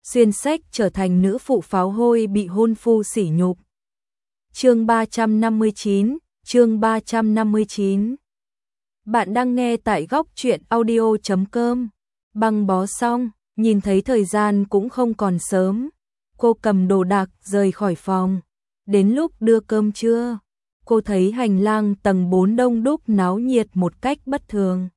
xuyên sách trở thành nữ phụ pháo hôi bị hôn phu sỉ nhục. Chương 359. Bạn đang nghe tại góc truyện audio.com. Băng bó xong, nhìn thấy thời gian cũng không còn sớm. Cô cầm đồ đạc rời khỏi phòng. Đến lúc đưa cơm trưa, cô thấy hành lang tầng 4 đông đúc náo nhiệt một cách bất thường.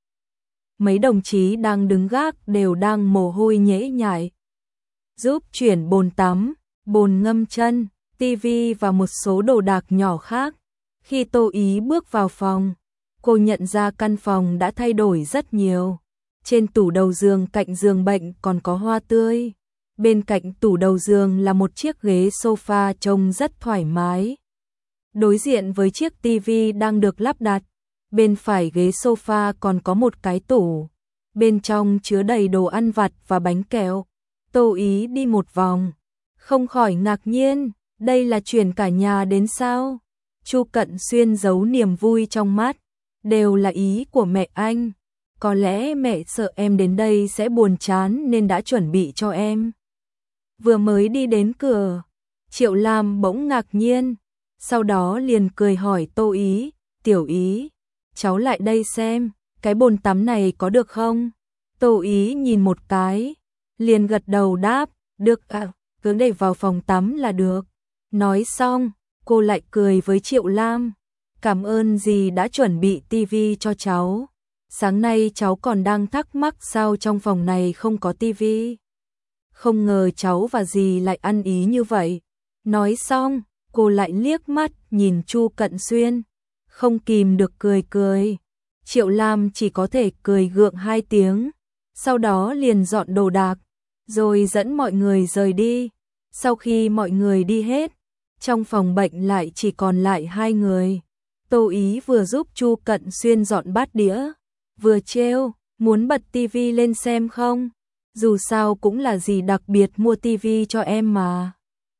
Mấy đồng chí đang đứng gác đều đang mồ hôi nhễ nhại. Giúp chuyển bồn tắm, bồn ngâm chân, tivi và một số đồ đạc nhỏ khác. Khi Tô Ý bước vào phòng, cô nhận ra căn phòng đã thay đổi rất nhiều. Trên tủ đầu giường cạnh giường bệnh còn có hoa tươi. Bên cạnh tủ đầu giường là một chiếc ghế sofa trông rất thoải mái. Đối diện với chiếc tivi đang được lắp đặt, bên phải ghế sofa còn có một cái tủ. Bên trong chứa đầy đồ ăn vặt và bánh kẹo. Tô Ý đi một vòng, không khỏi ngạc nhiên, đây là chuyển cả nhà đến sao? Chu Cận Xuyên giấu niềm vui trong mắt, đều là ý của mẹ anh. Có lẽ mẹ sợ em đến đây sẽ buồn chán nên đã chuẩn bị cho em. Vừa mới đi đến cửa, Triệu Lam bỗng ngạc nhiên, sau đó liền cười hỏi Tô Ý, Tiểu Ý, cháu lại đây xem, cái bồn tắm này có được không? Tô Ý nhìn một cái, liền gật đầu đáp, được ạ, cứ để vào phòng tắm là được. Nói xong, cô lại cười với Triệu Lam, cảm ơn dì đã chuẩn bị tivi cho cháu. Sáng nay cháu còn đang thắc mắc sao trong phòng này không có tivi. Không ngờ cháu và dì lại ăn ý như vậy. Nói xong, cô lại liếc mắt nhìn Chu Cận Xuyên, không kìm được cười cười. Triệu Lam chỉ có thể cười gượng 2 tiếng, sau đó liền dọn đồ đạc, rồi dẫn mọi người rời đi. Sau khi mọi người đi hết, trong phòng bệnh lại chỉ còn lại 2 người. Tô Ý vừa giúp Chu Cận Xuyên dọn bát đĩa, vừa trêu, muốn bật tivi lên xem không? Dù sao cũng là dì đặc biệt mua tivi cho em mà.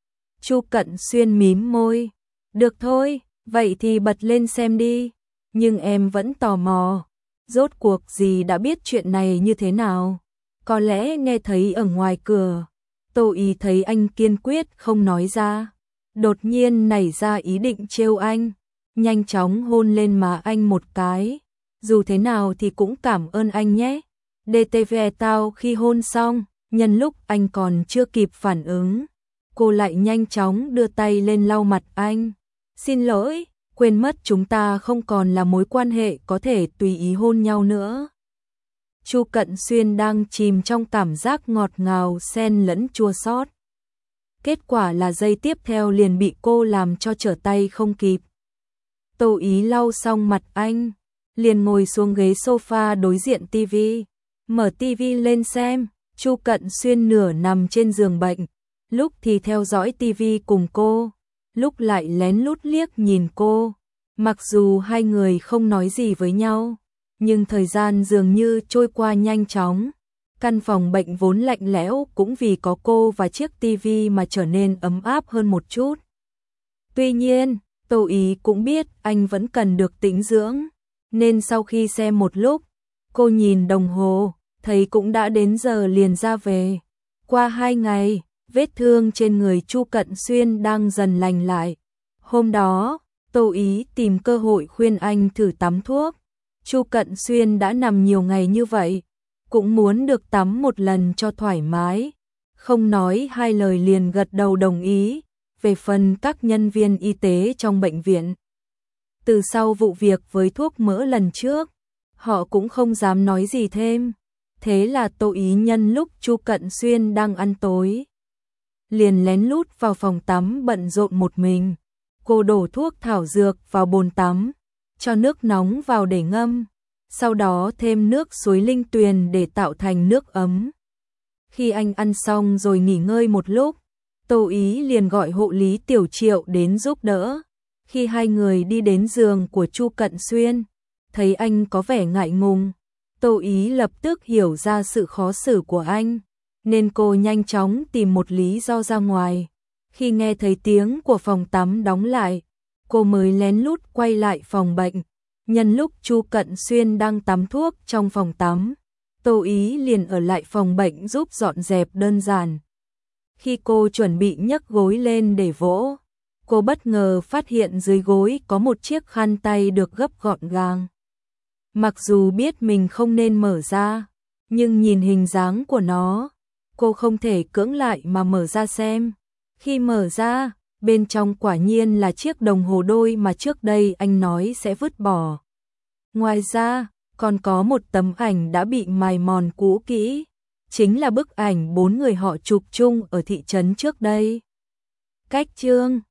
Chu Cận Xuyên mím môi, được thôi, vậy thì bật lên xem đi. Nhưng em vẫn tò mò, rốt cuộc dì đã biết chuyện này như thế nào? Có lẽ nghe thấy ở ngoài cửa. Tô Ý thấy anh kiên quyết không nói ra, đột nhiên nảy ra ý định trêu anh, nhanh chóng hôn lên má anh một cái. Dù thế nào thì cũng cảm ơn anh nhé. DTV tao khi hôn xong, nhân lúc anh còn chưa kịp phản ứng, cô lại nhanh chóng đưa tay lên lau mặt anh. Xin lỗi, quên mất chúng ta không còn là mối quan hệ có thể tùy ý hôn nhau nữa. Chu Cận Xuyên đang chìm trong cảm giác ngọt ngào xen lẫn chua xót. Kết quả là giây tiếp theo liền bị cô làm cho trở tay không kịp. Tô Ý lau xong mặt anh, liền ngồi xuống ghế sofa đối diện tivi, mở tivi lên xem. Chu Cận Xuyên nửa nằm trên giường bệnh, lúc thì theo dõi tivi cùng cô, lúc lại lén lút liếc nhìn cô. Mặc dù hai người không nói gì với nhau, nhưng thời gian dường như trôi qua nhanh chóng. Căn phòng bệnh vốn lạnh lẽo cũng vì có cô và chiếc tivi mà trở nên ấm áp hơn một chút. Tuy nhiên, Tô Ý cũng biết anh vẫn cần được tĩnh dưỡng, nên sau khi xem một lúc, cô nhìn đồng hồ, thấy cũng đã đến giờ liền ra về. Qua 2 ngày, vết thương trên người Chu Cận Xuyên đang dần lành lại. Hôm đó, Tô Ý tìm cơ hội khuyên anh thử tắm thuốc. Chu Cận Xuyên đã nằm nhiều ngày như vậy, cũng muốn được tắm một lần cho thoải mái. Không nói 2 lời liền gật đầu đồng ý. Về phần các nhân viên y tế trong bệnh viện, từ sau vụ việc với thuốc mỡ lần trước, họ cũng không dám nói gì thêm. Thế là Tô Ý nhân lúc Chu Cận Xuyên đang ăn tối, liền lén lút vào phòng tắm bận rộn một mình. Cô đổ thuốc thảo dược vào bồn tắm, cho nước nóng vào để ngâm, sau đó thêm nước suối linh tuyền để tạo thành nước ấm. Khi anh ăn xong rồi nghỉ ngơi một lúc, Tô Ý liền gọi hộ lý Tiểu Triệu đến giúp đỡ. Khi hai người đi đến giường của Chu Cận Xuyên, thấy anh có vẻ ngại ngùng, Tô Ý lập tức hiểu ra sự khó xử của anh, nên cô nhanh chóng tìm một lý do ra ngoài. Khi nghe thấy tiếng của phòng tắm đóng lại, cô mới lén lút quay lại phòng bệnh. Nhân lúc Chu Cận Xuyên đang tắm thuốc trong phòng tắm, Tô Ý liền ở lại phòng bệnh giúp dọn dẹp đơn giản. Khi cô chuẩn bị nhấc gối lên để vỗ, cô bất ngờ phát hiện dưới gối có một chiếc khăn tay được gấp gọn gàng. Mặc dù biết mình không nên mở ra, nhưng nhìn hình dáng của nó, cô không thể cưỡng lại mà mở ra xem. Khi mở ra, bên trong quả nhiên là chiếc đồng hồ đôi mà trước đây anh nói sẽ vứt bỏ. Ngoài ra, còn có một tấm ảnh đã bị mài mòn cũ kỹ, chính là bức ảnh 4 người họ chụp chung ở thị trấn trước đây. Cách chương